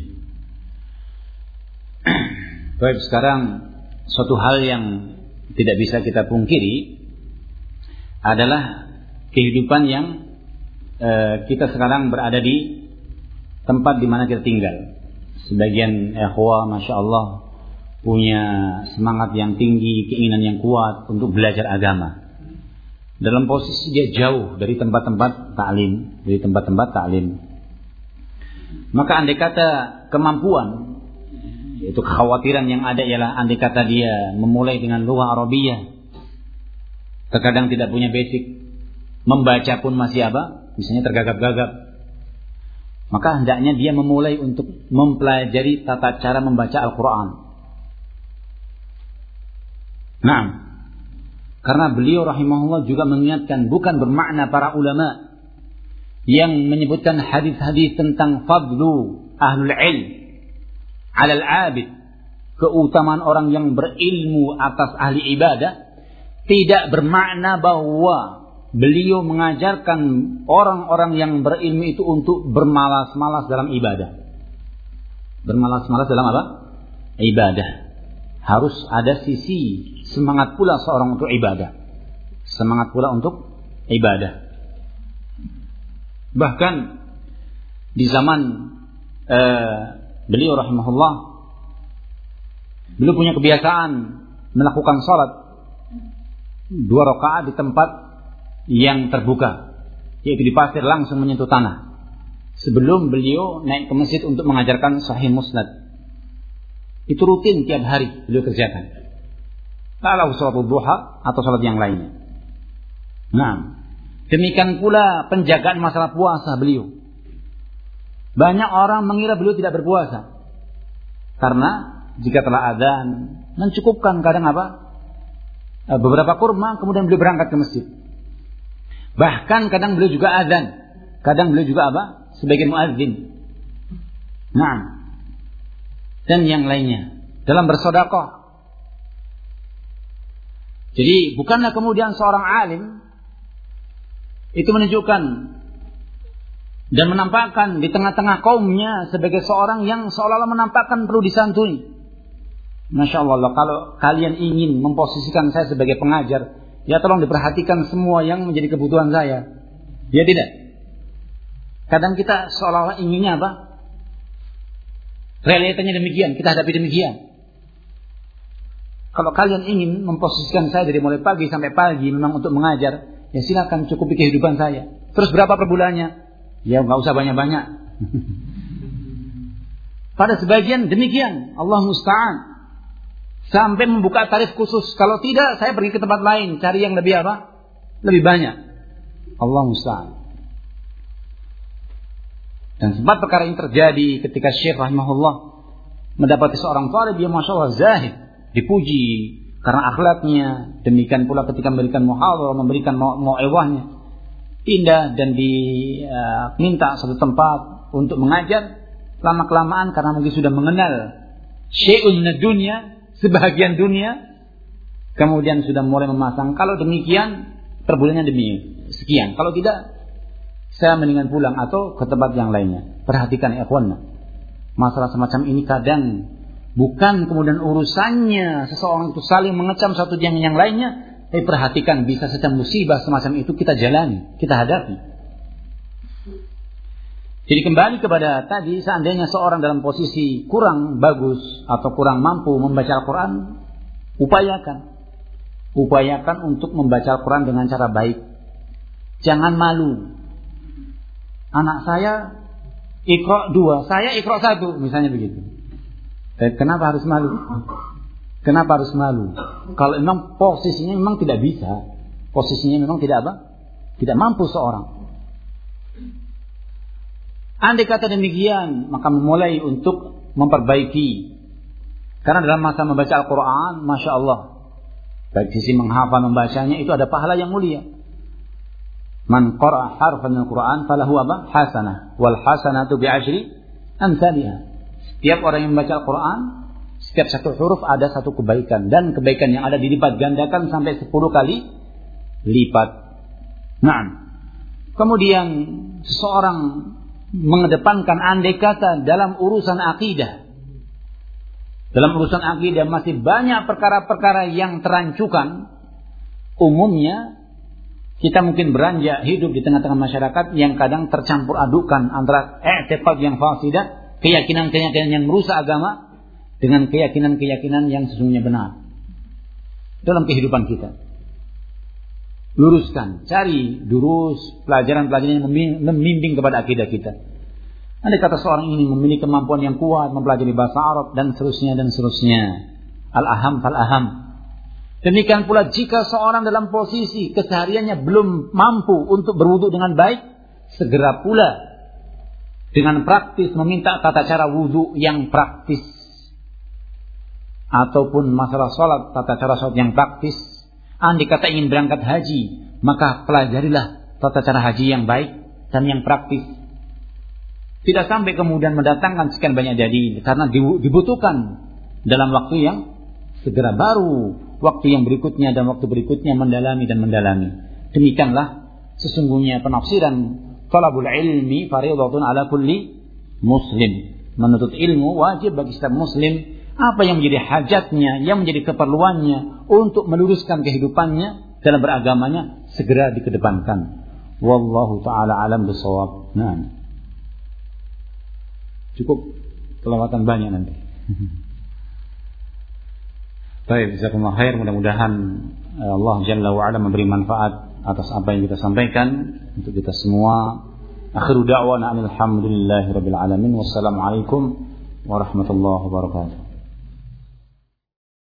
Baik, sekarang suatu hal yang tidak bisa kita pungkiri adalah kehidupan yang kita sekarang berada di tempat di mana kita tinggal. Sebagian ikhwah, masya Allah, punya semangat yang tinggi, keinginan yang kuat untuk belajar agama. Dalam posisi dia jauh dari tempat-tempat ta'lim, Maka andai kata kemampuan, yaitu kekhawatiran yang ada ialah andai kata dia memulai dengan lughah Arabiyah, terkadang tidak punya basic, membaca pun masih misalnya tergagap-gagap. Maka hendaknya dia memulai untuk mempelajari tata cara membaca Al-Quran. Nah, karena beliau rahimahullah juga mengingatkan, bukan bermakna para ulama yang menyebutkan hadis-hadis tentang fadlu ahlul ilm alal abid, keutamaan orang yang berilmu atas ahli ibadah, tidak bermakna bahwa beliau mengajarkan orang-orang yang berilmu itu untuk bermalas-malas dalam ibadah. Bermalas-malas dalam apa? Ibadah. Harus ada sisi semangat pula seorang untuk ibadah. Bahkan di zaman beliau rahimahullah, beliau punya kebiasaan melakukan salat 2 rakaat di tempat yang terbuka, yaitu di pasir, langsung menyentuh tanah, sebelum beliau naik ke masjid untuk mengajarkan Sahih Musnad. Itu rutin tiap hari beliau kerjakan. Kalau salat duha atau salat yang lainnya. Nah, demikian pula penjagaan masalah puasa beliau. Banyak orang mengira beliau tidak berpuasa, karena jika telah adzan mencukupkan kadang beberapa kurma, kemudian beliau berangkat ke masjid. Bahkan kadang beliau juga azan, kadang beliau juga sebagai muadzin. Nah, dan yang lainnya dalam bersedekah. Jadi bukanlah kemudian seorang alim itu menunjukkan dan menampakkan di tengah-tengah kaumnya sebagai seorang yang seolah-olah menampakkan perlu disantuni. Masya Allah, kalau kalian ingin memposisikan saya sebagai pengajar, ya tolong diperhatikan semua yang menjadi kebutuhan saya. Ya tidak. Kadang kita seolah-olah inginnya apa? Realitanya demikian, kita hadapi demikian. Kalau kalian ingin memposisikan saya dari mulai pagi sampai pagi memang untuk mengajar, ya silakan, cukupi kehidupan saya. Terus berapa per bulannya? Ya nggak usah banyak-banyak. Pada sebagian demikian, Allah musta'an. Sampai membuka tarif khusus. Kalau tidak, saya pergi ke tempat lain, cari yang lebih apa? Lebih banyak. Allah musta'an. Dan sempat perkara ini terjadi ketika Syekh rahimahullah mendapati seorang talib yang Masya Allah zahid, dipuji karena akhlaknya. Demikian pula ketika memberikan muhadharah, memberikan mau'izahnya, pindah dan diminta satu tempat untuk mengajar. Lama-kelamaan karena mungkin sudah mengenal syai'un minad dunya, sebahagian dunia, kemudian sudah mulai memasang, kalau demikian per bulannya demi sekian, kalau tidak saya mendingan pulang atau ke tempat yang lainnya. Perhatikan ikhwan, masalah semacam ini kadang bukan kemudian urusannya seseorang itu saling mengecam satu yang lainnya, tapi perhatikan bisa saja musibah semacam itu kita jalani, kita hadapi. Jadi kembali kepada tadi, seandainya seorang dalam posisi kurang bagus atau kurang mampu membaca Al-Quran, upayakan untuk membaca Al-Quran dengan cara baik. Jangan malu. Anak saya Iqra 2, saya Iqra 1, misalnya begitu. Kenapa harus malu? Kenapa harus malu? Kalau memang posisinya memang tidak bisa, posisinya memang tidak apa? Tidak mampu seorang. Andai kata demikian, maka memulai untuk memperbaiki. Karena dalam masa membaca Al-Quran, Masya Allah, baik sisi menghafal membacanya itu ada pahala yang mulia. Man qara'a harfan al-Quran falahu apa? Hasanah. Wal hasanatu bi'ashri amsalihha. Setiap orang yang membaca Al-Quran, setiap satu huruf ada satu kebaikan. Dan kebaikan yang ada dilipat gandakan sampai 10 kali lipat. Nah, kemudian seseorang mengedepankan andai kata dalam urusan akidah. Dalam urusan akidah masih banyak perkara-perkara yang terancukan. Umumnya kita mungkin beranjak hidup di tengah-tengah masyarakat yang kadang tercampur adukan antara i'tiqad yang fasidah, keyakinan-keyakinan yang merusak agama, dengan keyakinan-keyakinan yang sesungguhnya benar dalam kehidupan kita. Luruskan, cari durus, pelajaran-pelajaran yang membimbing kepada akidah kita. Andai kata seorang ini memiliki kemampuan yang kuat mempelajari bahasa Arab dan seterusnya. Al-aham fal-aham. Demikian pula jika seorang dalam posisi kesehariannya belum mampu untuk berwudu dengan baik, segera pula dengan praktis meminta tata cara wudu yang praktis. Ataupun masalah salat, tata cara salat yang praktis. Andai kata ingin berangkat haji, maka pelajarilah tata cara haji yang baik dan yang praktis. Tidak sampai kemudian mendatangkan sekian banyak dalil, karena dibutuhkan dalam waktu yang segera, baru waktu yang berikutnya dan waktu berikutnya mendalami. Demikianlah sesungguhnya penafsiran talabul ilmi fardhatun ala kulli muslim. Menuntut ilmu wajib bagi setiap muslim. Apa yang menjadi hajatnya, yang menjadi keperluannya untuk meluruskan kehidupannya dalam beragamanya, segera dikedepankan. Wallahu ta'ala alam bisawab. Nah, cukup, kelewatan banyak nanti. Baik, jazakumullah khair. Mudah-mudahan Allah Jalla wa'ala memberi manfaat atas apa yang kita sampaikan untuk kita semua. Akhiru da'wana alhamdulillahi rabbil alamin. Wassalamualaikum warahmatullahi wabarakatuh.